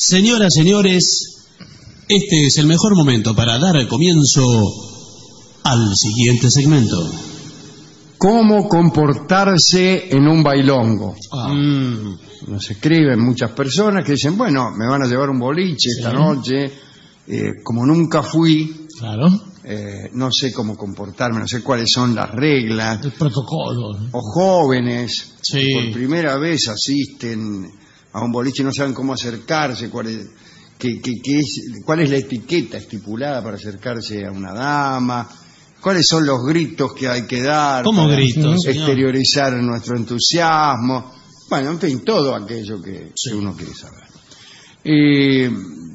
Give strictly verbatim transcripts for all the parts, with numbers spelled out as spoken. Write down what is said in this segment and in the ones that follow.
Señoras, señores, este es el mejor momento para dar comienzo al siguiente segmento. ¿Cómo comportarse en un bailongo? Ah. Mm. Nos escriben muchas personas que dicen, bueno, me van a llevar un boliche esta sí. noche, eh, como nunca fui, claro. eh, no sé cómo comportarme, no sé cuáles son las reglas. El protocolo. O jóvenes, sí. que por primera vez asisten a un boliche y no saben cómo acercarse, cuál es, qué, qué, qué es, cuál es la etiqueta estipulada para acercarse a una dama, cuáles son los gritos que hay que dar ¿Cómo para gritos, exteriorizar señor? Nuestro entusiasmo. Bueno, en fin, todo aquello que, sí. que uno quiere saber. Eh,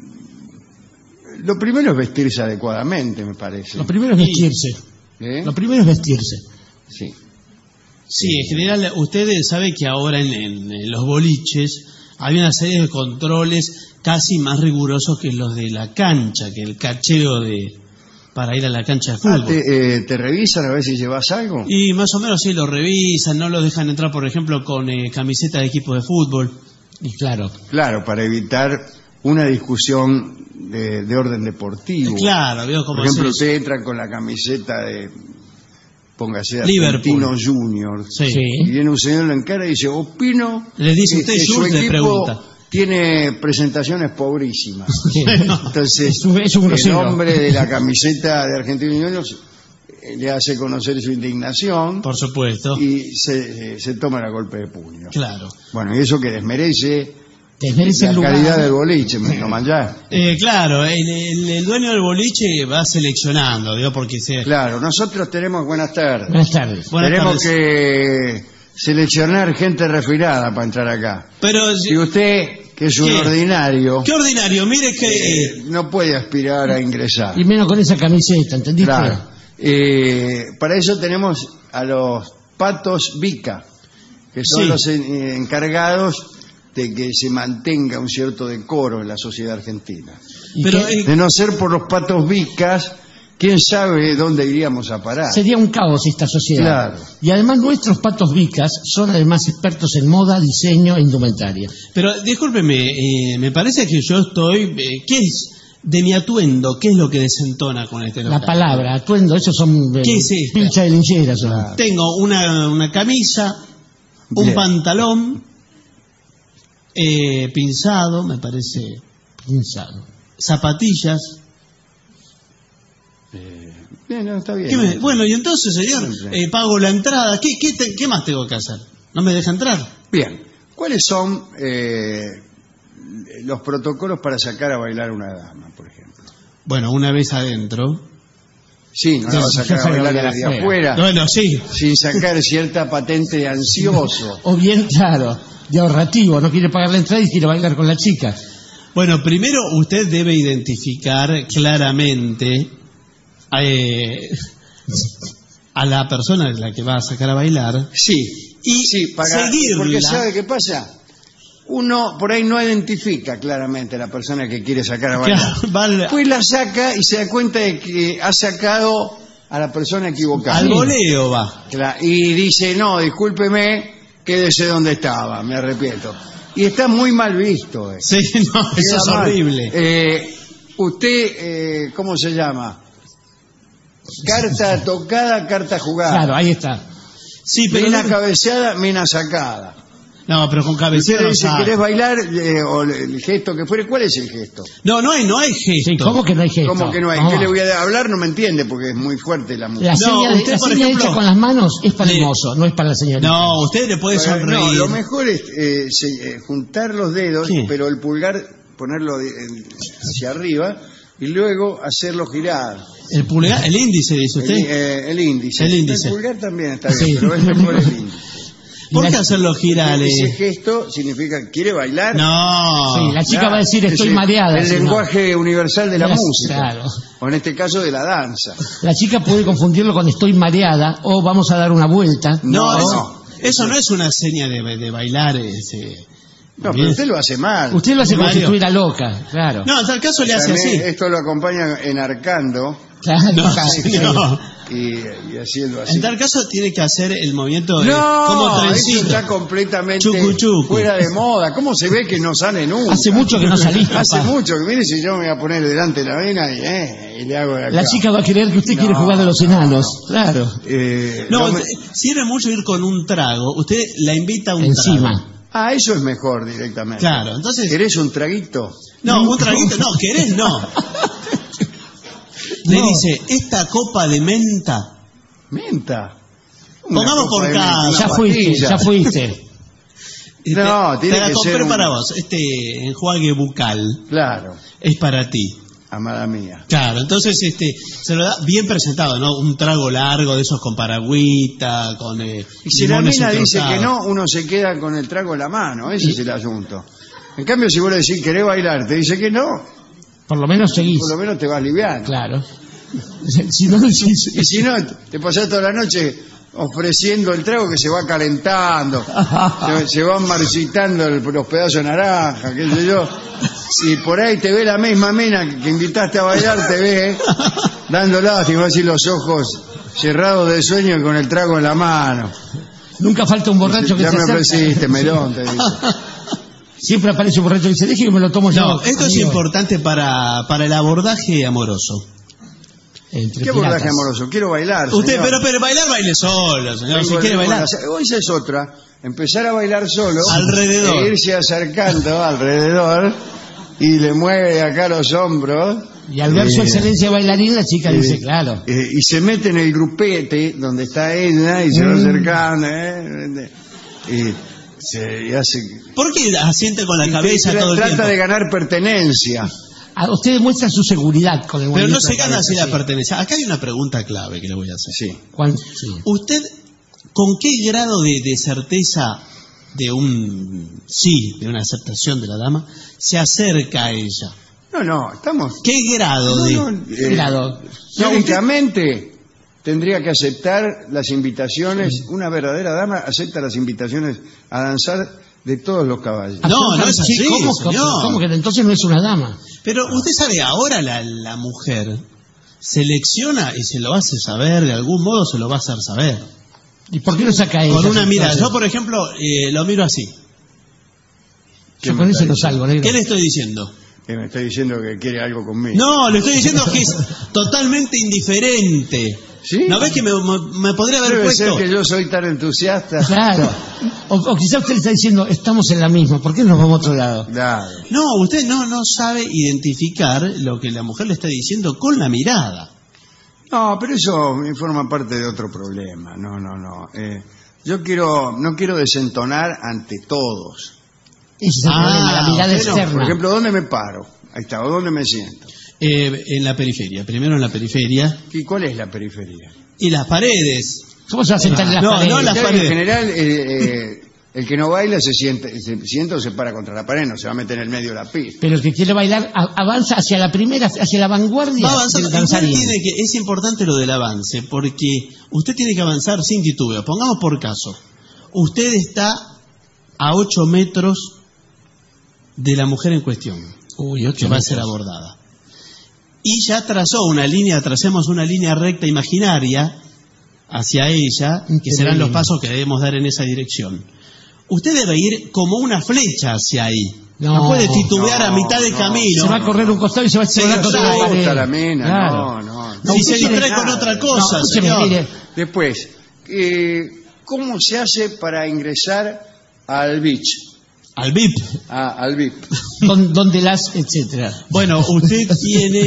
lo primero es vestirse adecuadamente, me parece. Lo primero es vestirse. ¿Eh? Lo primero es vestirse. Sí. Sí, en general, usted sabe que ahora en, en, en los boliches hay una serie de controles casi más rigurosos que los de la cancha, que el cacheo de para ir a la cancha de fútbol. Ah, te, eh, ¿Te revisan a ver si llevas algo? Y más o menos sí, lo revisan, no lo dejan entrar, por ejemplo, con eh, camiseta de equipo de fútbol. Y claro. Claro, para evitar una discusión de, de orden deportivo. Claro, veo cómo por ejemplo, es usted entra con la camiseta de, póngase, Liverpool. Argentino Junior. Sí. Y viene un señor, lo encara y dice, opino... Le dice usted, que Jules, su le pregunta. Tiene presentaciones pobrísimas. Entonces, es un, es un el hombre de la camiseta de Argentino Junior le hace conocer su indignación. Por supuesto. Y se, se toma la golpe de puño. Claro. Bueno, y eso que desmerece... Desmerece la el lugar. calidad del boliche, me toman ya. Eh, claro, el, el, el dueño del boliche va seleccionando, digo, porque se... Claro, nosotros tenemos, buenas tardes. Buenas tardes. Buenas tenemos tardes. que seleccionar gente refinada para entrar acá. Pero si usted, que es un ¿Qué? ordinario... ¿Qué ordinario? Mire que... Eh, no puede aspirar a ingresar. Y menos con esa camiseta, ¿entendiste? Claro. Eh, para eso tenemos a los patos Vica, que son sí. los en, encargados de que se mantenga un cierto decoro en la sociedad argentina. Pero, eh, de no ser por los patos Vicas, quién sabe dónde iríamos a parar. Sería un caos esta sociedad. Claro. Y además nuestros patos Vicas son además expertos en moda, diseño e indumentaria. Pero discúlpeme, eh, me parece que yo estoy... Eh, ¿Qué es de mi atuendo? ¿Qué es lo que desentona con este local? La palabra, atuendo, esos son... Eh, ¿Qué es esta? Pilcha de lincheras. Claro. Tengo una, una camisa, un Bien. pantalón... Eh, pinzado, me parece. Pinzado. Zapatillas. Eh, bien, no, está bien. ¿Qué me, bueno, y entonces, señor, eh, pago la entrada. ¿Qué, qué, te, ¿Qué más tengo que hacer? ¿No me deja entrar? Bien. ¿Cuáles son eh, los protocolos para sacar a bailar a una dama, por ejemplo? Bueno, una vez adentro. Sí, no la va a sacar a bailar desde afuera. afuera. Bueno, sí. Sin sacar cierta patente de ansioso. O bien, claro, de ahorrativo, no quiere pagar la entrada y quiere bailar con la chica. Bueno, primero usted debe identificar claramente eh, a la persona a la que va a sacar a bailar. Sí, y sí, pagar, seguirla. Porque ¿sabe qué pasa? Uno por ahí no identifica claramente a la persona que quiere sacar a bailar. Claro, vale. Pues la saca y se da cuenta de que ha sacado a la persona equivocada. Al voleo va. Claro, y dice, no, discúlpeme, quédese donde estaba, me arrepiento. Y está muy mal visto. Eh. Sí, no, eso Queda es mal. horrible. Eh, usted, eh, ¿cómo se llama? Carta tocada, carta jugada. Claro, ahí está. Sí, pero Mina no, cabeceada, mina sacada. no, pero con Usted cabecera le no dice, sabe. ¿querés bailar? Eh, o el gesto que fuere, ¿cuál es el gesto? No, no hay, no hay gesto. Sí, ¿cómo que no hay gesto? ¿Cómo que no hay? No. ¿Qué le voy a hablar? No me entiende porque es muy fuerte la música. La No, seña, de- usted, la por seña ejemplo, hecha con las manos es para el le- mozo, no es para la señorita. No, usted le puede Bueno, sonreír. no, lo mejor es eh, se- eh, juntar los dedos, ¿Qué? pero el pulgar ponerlo de- en- hacia arriba y luego hacerlo girar. El pulgar, el índice, dice El, usted. eh, el índice. El índice. pulgar también está bien, Sí. pero es mejor el índice. ¿Por la- qué hacerlo girar? Ese eh? gesto significa, ¿quiere bailar? No. Sí, la chica Claro, va a decir estoy ese- mareada. El si no. lenguaje universal de la Las- música. claro. O en este caso de la danza. La chica puede confundirlo con estoy mareada o vamos a dar una vuelta. No, No, eso, no. eso no es una seña de, de bailar. Ese. No, pero usted lo hace mal. Usted lo hace como si Mario. estuviera loca, claro. No, en tal caso le hace También así. Esto lo acompaña enarcando. Claro, No, claro, señor. y, y haciendo así. En tal caso tiene que hacer el movimiento de, No, como eso trencito. está completamente Chucu, chucu. fuera de moda. ¿Cómo se ve que no sale nunca? Hace mucho que no salís, papá. Hace mucho que mire si yo me voy a poner delante de la vena y, eh, y le hago de acá. La chica va a creer que usted No. quiere jugar de los enanos. Claro. Eh, No, no me- usted- sirve mucho ir con un trago. Usted la invita a un trago. Encima. Ah, eso es mejor directamente. Claro, entonces... ¿Querés un traguito? No, un traguito, no, querés no. Le No. dice, esta copa de menta, Menta. Una Pongamos copa por de caso. menta, una Ya fuiste, pastilla. ya fuiste. No, te, tiene te la que compré ser un- para vos. Este enjuague bucal Claro, es para ti. amada mía. Claro, entonces este se lo da bien presentado, ¿no? Un trago largo de esos con paragüita, con eh, Y si la limones mina dice que entrotados. no, uno se queda con el trago en la mano. Ese es el asunto. En cambio, si vos le decís, ¿querés bailar? Te dice que no, Por lo menos seguís. por lo menos te vas liviano. Claro. Si no, si- si- Y si no, te pasás toda la noche ofreciendo el trago que se va calentando, se, se van marchitando el- los pedazos de naranja, qué sé yo. Si por ahí te ve la misma mina que invitaste a bailar, te ve dando lástima, así los ojos cerrados de sueño y con el trago en la mano. nunca falta un borracho que Ya se me acerca. ofreciste, melón, te dice. Siempre aparece un borracho que dice, deje que me lo tomo yo. No, esto es amigo". importante para, para el abordaje amoroso. Entre ¿Qué abordaje piratas. amoroso? Quiero bailar, Usted, señor. pero, pero bailar, baile solo, señor. Tengo Si el quiere ritmo bailar. en la- O esa es otra. Empezar a bailar solo. Alrededor. E irse acercando alrededor y le mueve acá los hombros. Y al ver su Eh, excelencia bailarín, la chica eh, dice, claro. eh, y se mete en el grupete donde está ella y se va Mm. acercando. ¿eh? Y, se, y hace. ¿Por qué asiente con la y cabeza tra- todo el trata tiempo? de ganar pertenencia. A usted demuestra su seguridad con el Pero no movimiento se de gana cabeza, así la sí. pertenencia. Acá hay una pregunta clave que le voy a hacer. Sí. Cuan- sí. ¿Usted con qué grado de, de certeza de un sí, de una aceptación de la dama, se acerca a ella? No, no, estamos. ¿Qué grado No, de...? no, eh, Grado. Lógicamente tendría que aceptar las invitaciones, una verdadera dama acepta las invitaciones a danzar de todos los caballos. No, no es así, Sí, ¿cómo, señor. ¿Cómo que entonces no es una dama? Pero usted sabe, ahora la, la mujer selecciona y se lo hace saber, de algún modo se lo va a hacer saber. ¿Y por qué no saca ella? Con una mirada. Entonces, Yo, por ejemplo, eh, lo miro así. yo con ese no salgo, negro. ¿Qué le estoy diciendo? Que me está diciendo que quiere algo conmigo. No, le estoy diciendo que es totalmente indiferente. ¿Sí? ¿No ves que me, me- me podría haber Debe puesto? ser que yo soy tan entusiasta. Claro. O, o quizá usted le está diciendo, estamos en la misma, ¿por qué nos vamos a otro lado? Claro. No, usted no, no sabe identificar lo que la mujer le está diciendo con la mirada. No, pero eso forma parte de otro problema. No, no, no. Eh, yo quiero, no quiero desentonar ante todos. Ese es el Ah, problema, la mirada usted no, externa. Por ejemplo, ¿dónde me paro? Ahí está, ¿o dónde me siento? Eh, en la periferia, primero en la periferia. ¿Y cuál es la periferia? Y las paredes. ¿Cómo se va a sentar en las No, paredes? no, las En paredes. general, eh, eh, el que no baila se siente, se sienta o se para contra la pared, no se va a meter en el medio de la pista. Pero el que quiere bailar a- avanza hacia la primera, hacia la vanguardia Va avanzando. del Igual danzarín. tiene que, es importante lo del avance, porque usted tiene que avanzar sin titubeo. Pongamos por caso, usted está a ocho metros de la mujer en cuestión, Uy, ocho que va a metros. ser abordada. Y ya trazó una línea, tracemos una línea recta imaginaria hacia ella, que Qué serán los lindo. pasos que debemos dar en esa dirección. Usted debe ir como una flecha hacia ahí. No, No, puede titubear no, a mitad de no. camino. Se va a correr un costado y se va a Se estirar le contra la asusta pared. la mina, Claro. no, no. No, si usted se tiene distrae con nada. otra No, cosa, escúcheme, señor. mire, Después, eh, ¿cómo se hace para ingresar al beach? Al V I P. A- al V I P. don- donde las, etcétera. Bueno, usted tiene...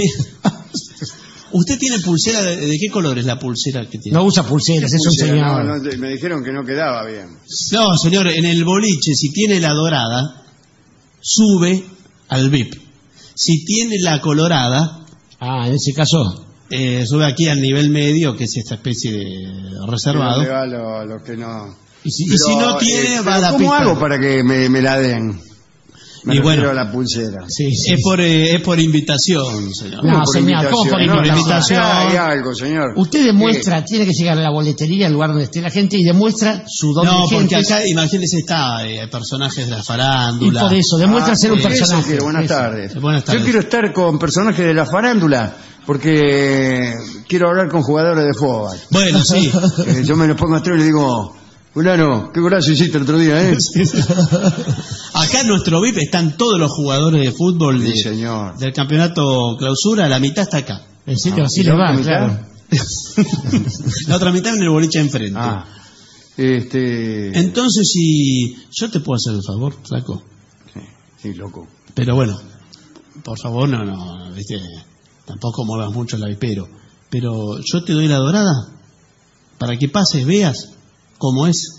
¿Usted tiene pulsera? ¿De, de qué color es la pulsera que tiene? No usa pulseras, es un Pulsera, señor. no, no, me dijeron que no quedaba bien. No, señor, en el boliche, si tiene la dorada, sube al V I P. Si tiene la colorada, Ah, en ese caso. eh, sube aquí al nivel medio, que es esta especie de reservado. Que no le va a lo- a los que no... Y si, Y si no tiene, eh, va a la ¿Cómo pista. hago para que me, me la den? Me Y refiero bueno, a la pulsera. Sí, sí, es por, eh, es por invitación, señor. No, por señor, ¿cómo por invitación? No, invitación? no, hay algo, señor. Usted demuestra, tiene que llegar a la boletería, al lugar donde esté la gente, y demuestra su don No, de porque gentes. acá, imagínese, está eh, personajes de la Y farándula. por eso, demuestra Ah, ser un eso personaje. quiero. Buenas Eso. tardes. Eh, buenas tardes. Yo quiero estar con personajes de la farándula porque quiero hablar con jugadores de fútbol. Bueno, sí. Eh, yo me lo pongo atrás y le digo, fulano, qué golazo hiciste el otro día, ¿eh? Acá en nuestro V I P están todos los jugadores de fútbol de- Sí, señor. del campeonato clausura, la mitad está acá. En serio, Ah, así ¿y le la va, otra mitad? claro. La otra mitad en el boliche enfrente. Ah, este... Entonces, si yo te puedo hacer el favor, flaco. Sí, sí, loco. Pero bueno, por favor, no, no, viste, tampoco muevas mucho la vipero. Pero yo te doy la dorada para que pases, veas cómo es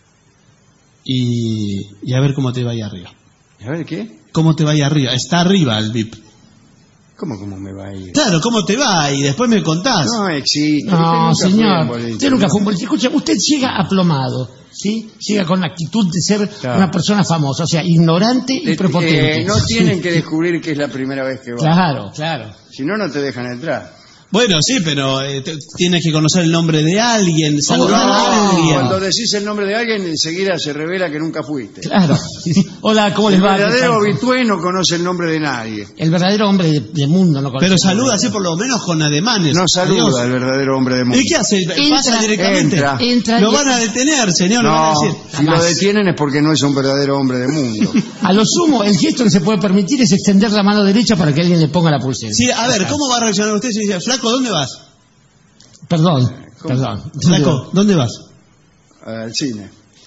y, y a ver cómo te va ahí arriba. A ver, ¿qué? ¿Cómo te va ahí arriba? Está arriba el V I P. ¿Cómo, cómo me va a ir? Claro, ¿cómo te va? Y después me contás. No existe. No, Usted nunca fue señor, un boliche. usted nunca fue un boliche. Escucha, usted llega aplomado, ¿sí? Llega con la actitud de ser Claro. una persona famosa, o sea, ignorante y Eh, prepotente. eh, no tienen que descubrir que es la primera vez que va. Claro, claro. Si no, no te dejan entrar. Bueno, sí, pero eh, te- tienes que conocer el nombre de alguien, saludar no, a alguien. Cuando decís el nombre de alguien, enseguida se revela que nunca fuiste. Claro. Hola, ¿cómo El les va? ¿Qué verdadero tal? Vitué no conoce el nombre de nadie. El verdadero hombre de, de mundo, ¿no? conoce Pero el saluda nombre. así por lo menos con ademanes. No saluda Adiós. al verdadero hombre de mundo. ¿Y qué hace? Pasa Entra, directamente. entra. Entra Lo y- van a detener, señor. Lo van No, a decir. si lo Jamás. detienen es porque no es un verdadero hombre de mundo. A lo sumo, el gesto que se puede permitir es extender la mano derecha para que alguien le ponga la pulsera. Sí, a ver, ¿cómo va a reaccionar usted si dice, flaco, ¿dónde vas? Perdón, ¿Cómo? perdón. Flaco, ¿dónde vas? Al cine.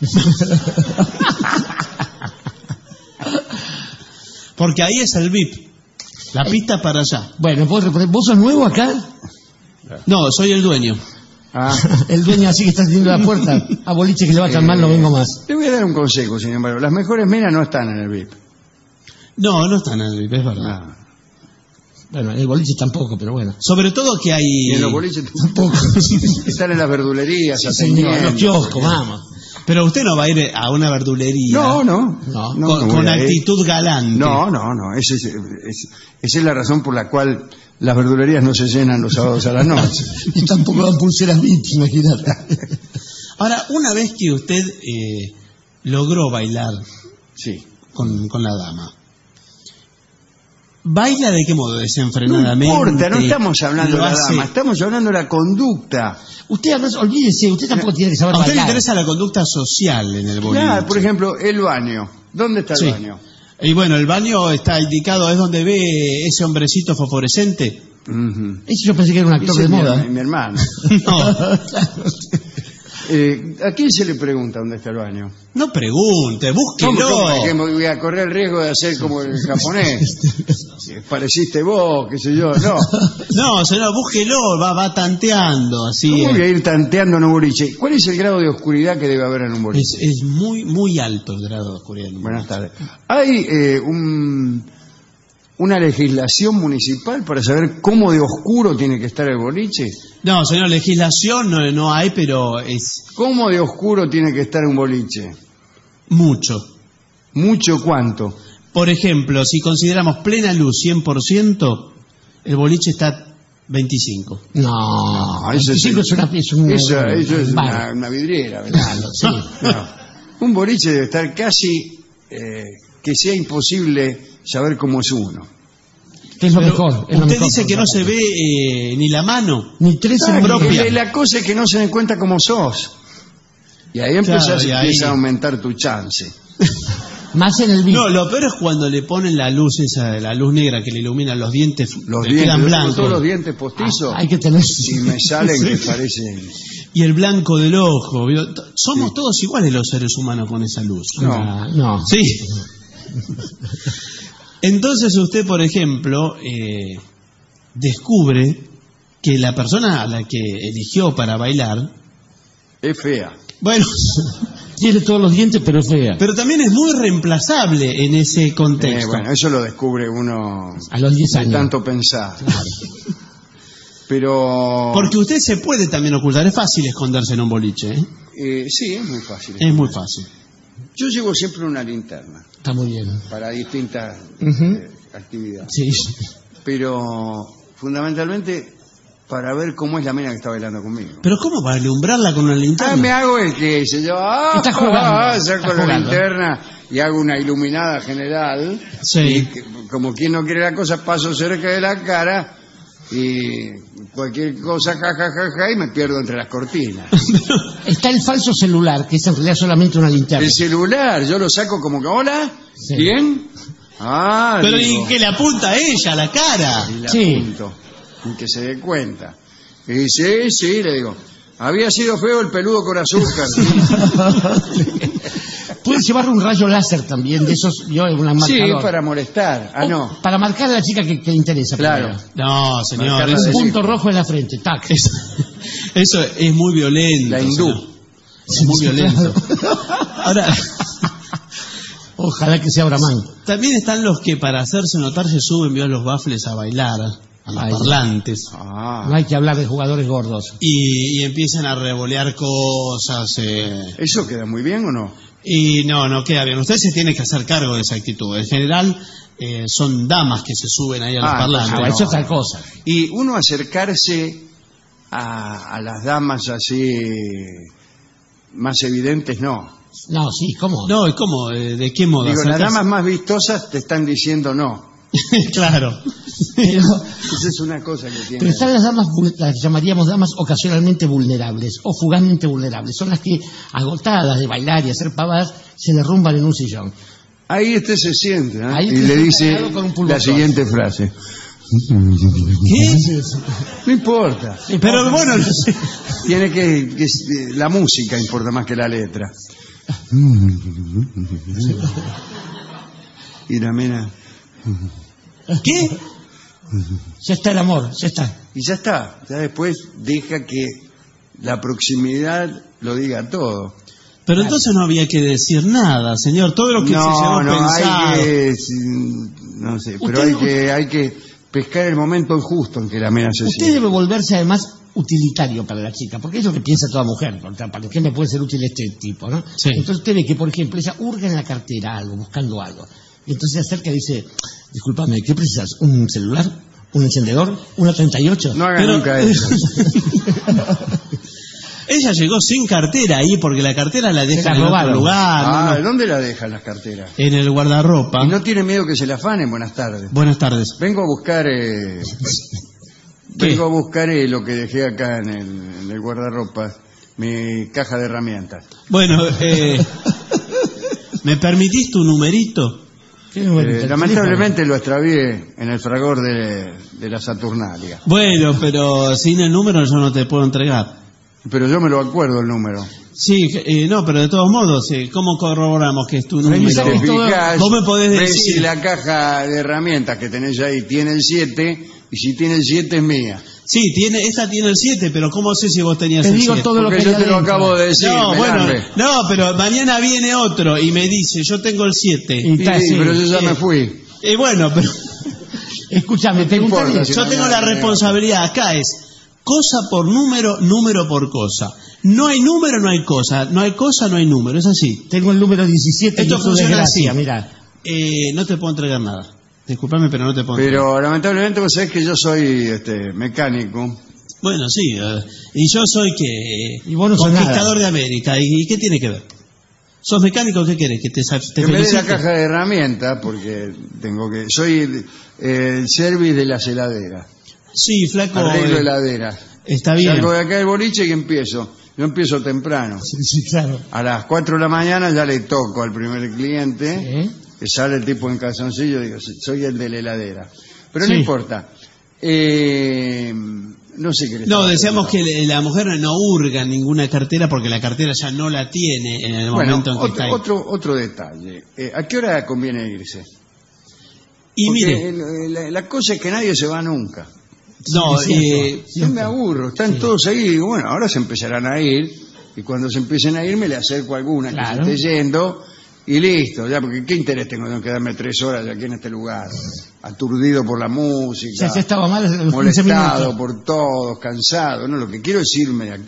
Porque ahí es el V I P. La pista para allá. Bueno, ¿puedo responder? ¿Vos sos nuevo acá? No, soy el dueño. Ah. El dueño así que está teniendo la puerta. A boliche que le va tan mal no vengo más. Le voy a dar un consejo, sin embargo. Las mejores minas no están en el V I P. No, no están en el V I P, es verdad. Ah. Bueno, en el boliche tampoco, pero bueno. Sobre todo que hay... Y en los boliches Tampoco. están en las verdulerías, Sí, señor, atendiendo. los kioscos, vamos. Pero usted no va a ir a una verdulería No, no. No, no, con, no con voy a ir. actitud galante. No, no, no. Ese es- es- esa es la razón por la cual las verdulerías no se llenan los sábados a las noche. Y tampoco dan pulseras V I P, imagínate. Ahora, una vez que usted eh, logró bailar Sí. con, con la dama, ¿baila de qué modo? No Desenfrenadamente. importa, no estamos hablando de Lo la hace- dama, estamos hablando de la conducta. Usted además, olvídese, usted tampoco tiene que saber A usted le bailar. interesa la conducta social en el boliche. Claro, por ejemplo, el baño. ¿Dónde está el Sí. baño? Y bueno, el baño está indicado, es donde ve ese hombrecito fosforescente. Ujú. Ese yo pensé que era un actor Ese de es mi, moda. mi hermano. No, Eh, ¿A quién se le pregunta dónde está el baño? no pregunte, ¿Cómo, búsquelo. cómo? ¿Que me voy a correr el riesgo de hacer como el japonés? Eh, Pareciste vos, qué sé yo. No. No, señor, búsquelo, va, va tanteando, así. ¿Cómo voy eh. a ir tanteando en un boliche? ¿Cuál es el grado de oscuridad que debe haber en un boliche? Es, es muy, muy alto el grado de oscuridad. en un Buenas boliche. tardes. ¿Hay eh, un, una legislación municipal para saber cómo de oscuro tiene que estar el boliche? No, señor, legislación no, no hay, pero es ¿Cómo de oscuro tiene que estar un boliche? mucho. ¿Mucho cuánto? Por ejemplo, si consideramos plena luz cien por ciento, el boliche está veinticinco. No, eso es- veinticinco es, una es un Eso, eso es un bar. una, una vidriera, ¿verdad? Claro, sí. No. Un boliche debe estar casi eh, que sea imposible saber cómo es uno. Que es lo Pero mejor. es lo usted mejor, dice que no se exactamente. ve eh, ni la mano. Ni tres Ah, en que- propia. que la cosa es que no se den cuenta cómo sos. Y ahí Claro, empezás, y ahí- empieza a aumentar tu chance. Más en el vino. No, lo peor es cuando le ponen la luz esa, la luz negra que le ilumina los dientes, Los le dientes, quedan yo tengo blancos. todos los dientes postizos. Ah, hay que tener. Y me salen que parecen... Y el blanco del ojo. ¿vio? T- Somos todos iguales los seres humanos con esa luz. No. Ah, no. Sí. Entonces usted, por ejemplo, eh, descubre que la persona a la que eligió para bailar, Es fea. bueno, Tiene todos los dientes, pero es fea. pero también es muy reemplazable en ese Eh, contexto. bueno, eso lo descubre uno A los diez de años. tanto pensar. Pero... Porque usted se puede también ocultar, es fácil esconderse en un boliche, ¿eh? eh, sí, es muy fácil. Es muy fácil. Yo llevo siempre una linterna Está muy bien. para distintas Ujú. eh, actividades. Sí. Pero fundamentalmente para ver cómo es la mina que está bailando conmigo. Pero ¿cómo? ¿Para alumbrarla con una linterna? Ah, me hago el que dice yo, ah, Está jugando, ah, está saco la jugando. linterna y hago una iluminada general. Sí. Y que- como quien no quiere la cosa, paso cerca de la cara y cualquier cosa, ja, ja, ja, ja, y me pierdo entre las cortinas. Está el falso celular, que es en realidad solamente una linterna. El celular, yo lo saco como que, hola, Sí. ¿bien? Ah, Pero digo, ¿y que le apunta a ella, a la cara? y la Sí. apunto, y que se dé cuenta. Y sí, sí, le digo, había sido feo el peludo con azúcar. Puedes llevar un rayo láser también, de esos, yo, un Sí, marcador. para molestar. Ah, O no, Para marcar a la chica que, que le interesa. claro. primero. No, señor, Marcarla eso, de- Un punto rojo en la frente, tac. eso, eso es muy violento. La hindú. señor. Es muy violento. Ahora, Ojalá que sea Brahman. también están los que para hacerse notar se suben, vio, a los baffles a bailar, a los Ay. parlantes. Ah, No hay que hablar de jugadores gordos. Y, y empiezan a revolear cosas. eh, ¿eso queda muy bien o no? y no, no queda bien. Usted se tiene que hacer cargo de esa actitud. En general, eh, son damas que se suben ahí a los Ah, parlantes. Ah, no. eso es otra cosa. Y uno acercarse a, a las damas así más evidentes, no. No, sí, ¿cómo? No, ¿y cómo? Eh, ¿De qué modo? Digo, las ¿Acercarse? damas más vistosas te están diciendo no. Claro. Pero, Esa es una cosa que tiene. pero están las damas, vul- las que llamaríamos damas ocasionalmente vulnerables o fugazmente vulnerables. Son las que, agotadas de bailar y hacer pavadas, se derrumban en un sillón. Ahí este se siente, ¿eh? Ahí y te- le dice pegado con un la pulvotón. siguiente frase. ¿Qué? No importa. Pero bueno, no sé. Tiene que, que la música importa más que la letra. Y la mena, ¿Qué? Ya está el amor, ya está. y ya está. Ya después deja que la proximidad lo diga todo. Pero entonces no había que decir nada, señor. Todo lo que se llevó No, no, pensado. hay que, no sé, pero hay que, hay que pescar el momento justo en que la mena se Usted siente. debe volverse además utilitario para la chica, porque es lo que piensa toda mujer. O sea, ¿para qué me puede ser útil este tipo, no? Sí. Entonces usted ve que, por ejemplo, ella hurga en la cartera algo, buscando algo. Y entonces se acerca y dice, discúlpame, ¿qué precisas? ¿Un celular? ¿Un encendedor? ¿Una treinta y ocho? No haga Pero- nunca eso. Ella llegó sin cartera ahí porque la cartera la Se dejan la en otro robaron. lugar. Ah, no, no. ¿dónde la dejan las carteras? En el guardarropa. Y no tiene miedo que se la afanen. Buenas tardes. Buenas tardes. Vengo a buscar eh, ¿Qué? vengo a buscar eh, lo que dejé acá en el, en el guardarropa, mi caja de herramientas. Bueno, eh, ¿me permitís tu numerito? ¿Qué número? Eh, ¿El lamentablemente lo extravié en el fragor de, de la Saturnalia, Bueno, pero sin el número yo no te puedo entregar. pero yo me lo acuerdo el número. Sí, eh, no, pero de todos modos, eh, ¿cómo corroboramos que es tu Revisá número? que todo- Fijás, vos me podés ves decir- si la caja de herramientas que tenés ahí tiene el siete, y si tiene el siete es mía. Sí, tiene, esta tiene el siete, pero ¿cómo sé si vos tenías Te el digo siete? todo lo Porque que yo hay te lo adentro. acabo de decir, No, bueno, Melambe. no, pero mañana viene otro y me dice, yo tengo el siete. Y- Está, Sí, sí. pero yo ya Sí. me fui. Y bueno, pero Escúchame, pregúntale. importa si yo no, tengo no, la no, responsabilidad. Acá es cosa por número, número por cosa. No hay número, no hay cosa. No hay cosa, no hay número. Es así. Tengo el número diecisiete Esto y tu funciona desgracia, así. mira. Eh, no te puedo entregar nada. Disculpame, pero no te puedo entregar. Pero lamentablemente vos sabés que yo soy este, mecánico. Bueno, sí. eh, y yo soy que Y vos no sos conquistador nada. de América. ¿Y, y qué tiene que ver? ¿Sos mecánico? ¿Qué querés? ¿Que te, sa- te Que me dé la felicite? caja de herramientas porque tengo que... Soy el, el service de las heladeras. Sí, flaco. Arreglo eh, heladeras. está bien. Salgo de acá del boliche y empiezo. Yo empiezo temprano. Sí, sí, claro. A las cuatro de la mañana ya le toco al primer cliente, ¿Eh? que sale el tipo en calzoncillo, digo, soy el de la heladera. Pero Sí. no importa. Eh, no sé qué le No, estaba decíamos que preguntando. le- la mujer no hurga ninguna cartera porque la cartera ya no la tiene en el Bueno, momento en que está otro, ahí. otro, otro detalle. Eh, ¿A qué hora conviene irse? Y Porque mire, el- la, la cosa es que nadie se va nunca. no, Sí, es cierto. eh, Yo me aburro, están todos ahí, digo, bueno, ahora se empezarán a ir, y cuando se empiecen a ir me le acerco a alguna Claro. que se esté yendo, y listo, ya, porque qué interés tengo de quedarme tres horas aquí en este lugar, aturdido por la música, Ya, ya estaba mal hace quince molestado minutos. por todos, cansado, no, lo que quiero es irme de aquí.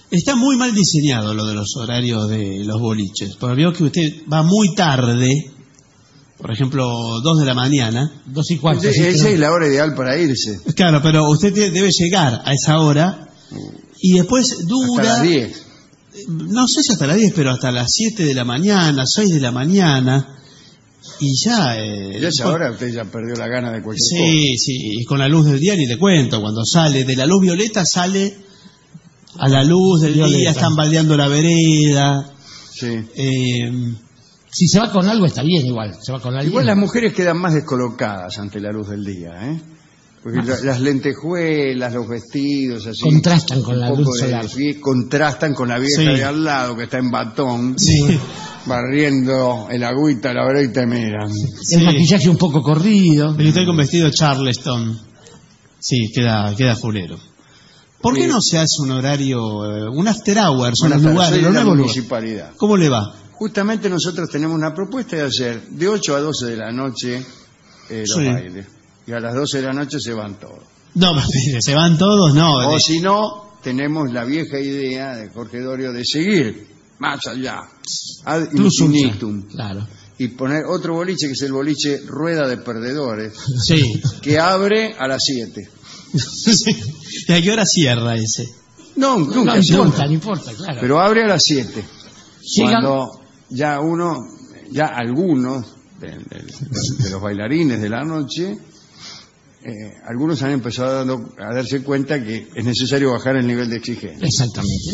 Está muy mal diseñado lo de los horarios de los boliches. Porque veo que usted va muy tarde, por ejemplo, dos de la mañana. Dos y cuarto. Esa es, es la hora ideal para irse. Claro, pero usted te- debe llegar a esa hora y después dura... Hasta las diez. No sé si hasta las diez, pero hasta las siete de la mañana, seis de la mañana, y ya... Eh, Ya esa hora usted ya perdió la gana de cualquier cosa. Sí, sí, y con la luz del día ni le cuento, cuando sale de la luz violeta sale a la luz del Violeta. día, están baldeando la vereda. Sí. Eh, Si se va con algo está bien igual. Se va con alguien. Igual las mujeres quedan más descolocadas ante la luz del día, ¿eh? Porque la- las lentejuelas, los vestidos, así... Contrastan con un la poco luz de- solar. sí, contrastan con la vieja Sí. de al lado, que está en batón, sí, barriendo el agüita, la verdad, y te miran. El sí. maquillaje un poco corrido. Y usted con vestido Charleston. Sí, queda, queda fulero. ¿Por qué Sí. no se hace un horario, eh, un after hours, en Buenas los tardes, lugares, soy en de los la nuevos lugares? municipalidad. ¿Cómo le va? Justamente nosotros tenemos una propuesta de hacer de ocho a doce de la noche eh, los Sí. bailes. Y a las doce de la noche se van todos. No, pero se van todos, no. O de- si no, tenemos la vieja idea de Jorge Dorio de seguir más allá, ad Plus ultra. infinitum, Claro. y poner otro boliche que es el boliche Rueda de Perdedores, Sí. que abre a las siete. Sí. ¿Y a qué hora cierra ese? No, No, nunca no se importa, abre, no importa, claro. pero abre a las siete. Llegan- Cuando ya uno, ya algunos de, de- de los bailarines de la noche, eh, algunos han empezado a, dando- a darse cuenta que es necesario bajar el nivel de exigencia. Exactamente.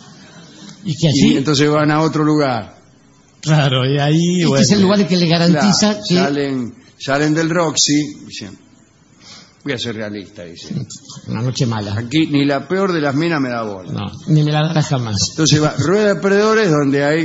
Y que Y así, entonces van a otro lugar. Claro, y ahí... este bueno, es el lugar que le garantiza Claro, que... salen, salen del Roxy, dicen, voy a ser realista, dicen. Una noche mala. Aquí ni la peor de las minas me da bola. No, ni me la dará jamás. Entonces va, Rueda de Perdedores, donde hay,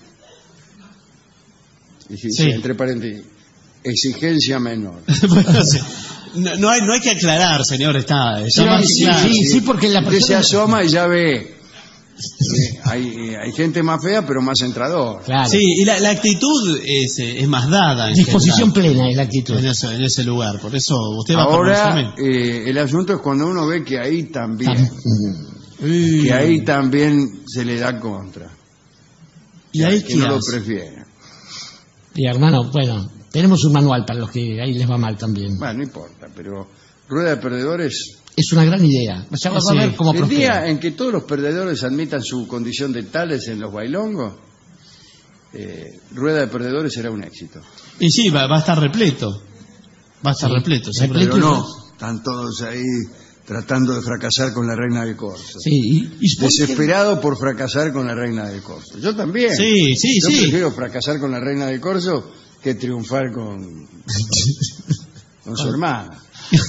y sí, Sí. sí, entre paréntesis, exigencia menor. Bueno, sí. No, no hay, no hay que aclarar, señor, está, está Sí, más sí, claro. sí, sí, porque la Usted se persona... asoma y ya ve. eh, hay, eh, hay gente más fea, pero más entrador. Claro. Sí, y la, la actitud es, eh, es más dada. En Disposición general, plena es la actitud. en ese, en ese lugar. Por eso usted va por Ahora, Benjamín. eh, el asunto es cuando uno ve que ahí también, Y, que ahí también se le da contra. y ahí que qué no lo hace? prefiere. Y hermano, bueno, tenemos un manual para los que ahí les va mal también. Bueno, no importa, pero Rueda de Perdedores, Es una gran idea. Ya va Sí. a ver cómo el prospera. día en que todos los perdedores admitan su condición de tales en los bailongos, eh, Rueda de Perdedores será un éxito. Y sí, va, va a estar repleto. Va a estar Sí, repleto. repleto. seguramente. Pero no, están todos ahí tratando de fracasar con la reina del corso. Sí, y, y ¿por qué? Desesperado por fracasar con la reina del corso. Yo también. Sí, sí, Yo sí. prefiero fracasar con la reina del corso que triunfar con, con su hermana.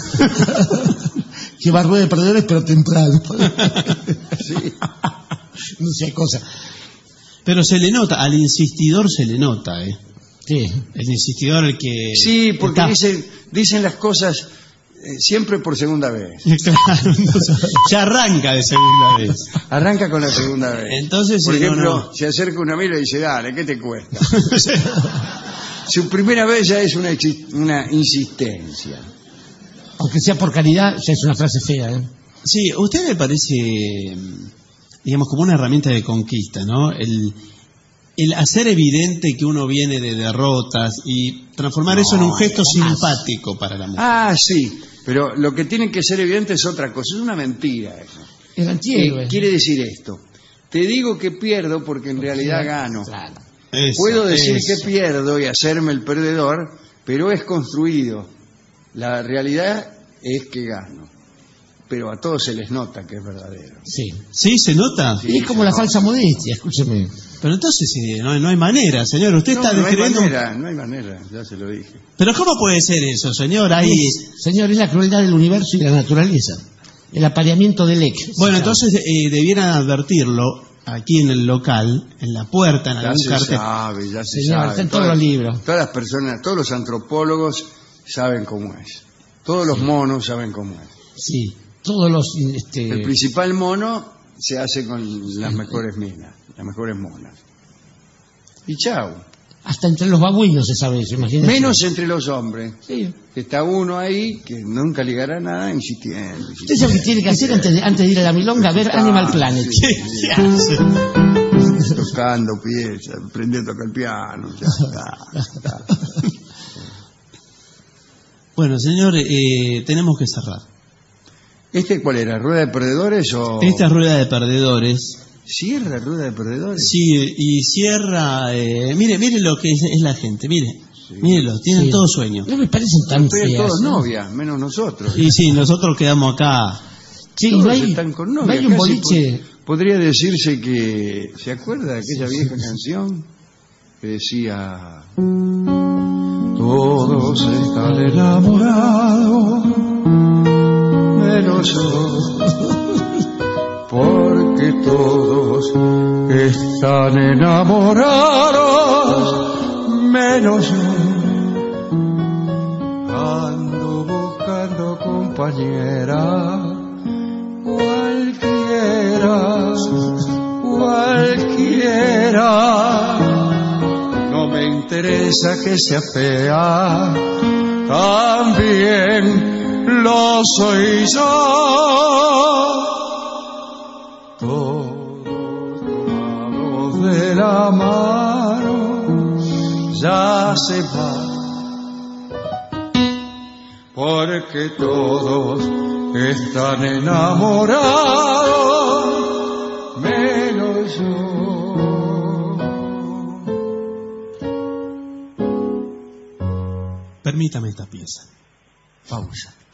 que va a rueda de perdedores, pero temprano. Sí. No sea cosa. Pero se le nota, al insistidor se le nota, ¿eh? Sí. El insistidor, el que... Sí, porque está- dicen, dicen las cosas eh, siempre por segunda vez. Claro, entonces, ya arranca de segunda vez. Arranca con la segunda vez. Entonces, por sí, no, ejemplo, no. se acerca una amiga y dice, dale, ¿qué te cuesta? Su primera vez ya es una, exi- una insistencia. Aunque sea por caridad, ya es una frase fea, ¿eh? Sí, ¿a usted le parece, digamos, como una herramienta de conquista, ¿no? El, el hacer evidente que uno viene de derrotas y transformar eso en un gesto jamás. simpático para la mujer. Ah, sí, pero lo que tiene que ser evidente es otra cosa, es una mentira eso. El antihéroe. ¿Qué quiere decir esto? Te digo que pierdo porque en realidad gano. Claro. Eso, Puedo decir eso. que pierdo y hacerme el perdedor, pero es construido. La realidad es que gano. Pero a todos se les nota que es verdadero. Sí. ¿Sí se nota? Sí. Y es como la falsa modestia, escúcheme. Pero entonces sí, no, hay- no hay manera, señor. Usted No, está no hay describiendo... manera, no hay manera, ya se lo dije. Pero ¿cómo puede ser eso, señor? Hay... Señor, es la crueldad del universo y la naturaleza. El apareamiento del ex. Bueno, entonces eh, debieran advertirlo aquí en el local, en la puerta, en Ya algún se cartel. sabe, ya se Señor, sabe. está en todos Todas- los libros. Todas las personas, todos los antropólogos saben cómo es. Todos los monos saben cómo es. Sí. Todos los... Este, El principal mono se hace con las mejores minas, las mejores monas. Y chau. Hasta entre los babuinos se sabe eso, imagínate. Menos entre los hombres. Sí. Que está uno ahí que nunca ligará nada insistiendo. Usted sabe lo que tiene que hacer antes de, antes de ir a la milonga, ver Animal Planet. Sí, ¿Qué hace? Tocando piezas, aprendiendo a tocar el piano. Ya está, ya está. Bueno, señor, eh, tenemos que cerrar. ¿Este cuál era? ¿Rueda de perdedores o...? Esta rueda de perdedores. ¿Cierra rueda de perdedores? Sí, y cierra... Eh, mire, mire lo que es, es la gente, mire. Sí. Mírelo, tienen Sí. todo sueño. No me parecen tan Ustedes feas. todos ¿no? novias, menos nosotros. Y sí, nosotros quedamos acá. Sí, Todos no hay, están con no novias. hay un Casi boliche. po- Podría decirse que... ¿Se acuerda de aquella vieja canción? Que decía... Todos están enamorados, menos yo, porque todos están enamorados, menos yo. Ando buscando compañera, cualquiera, cualquiera. No me interesa que sea fea, también lo soy yo. Todos tomados de la mano ya se van, porque todos están enamorados, menos yo. Permítame esta pieza. Pausa.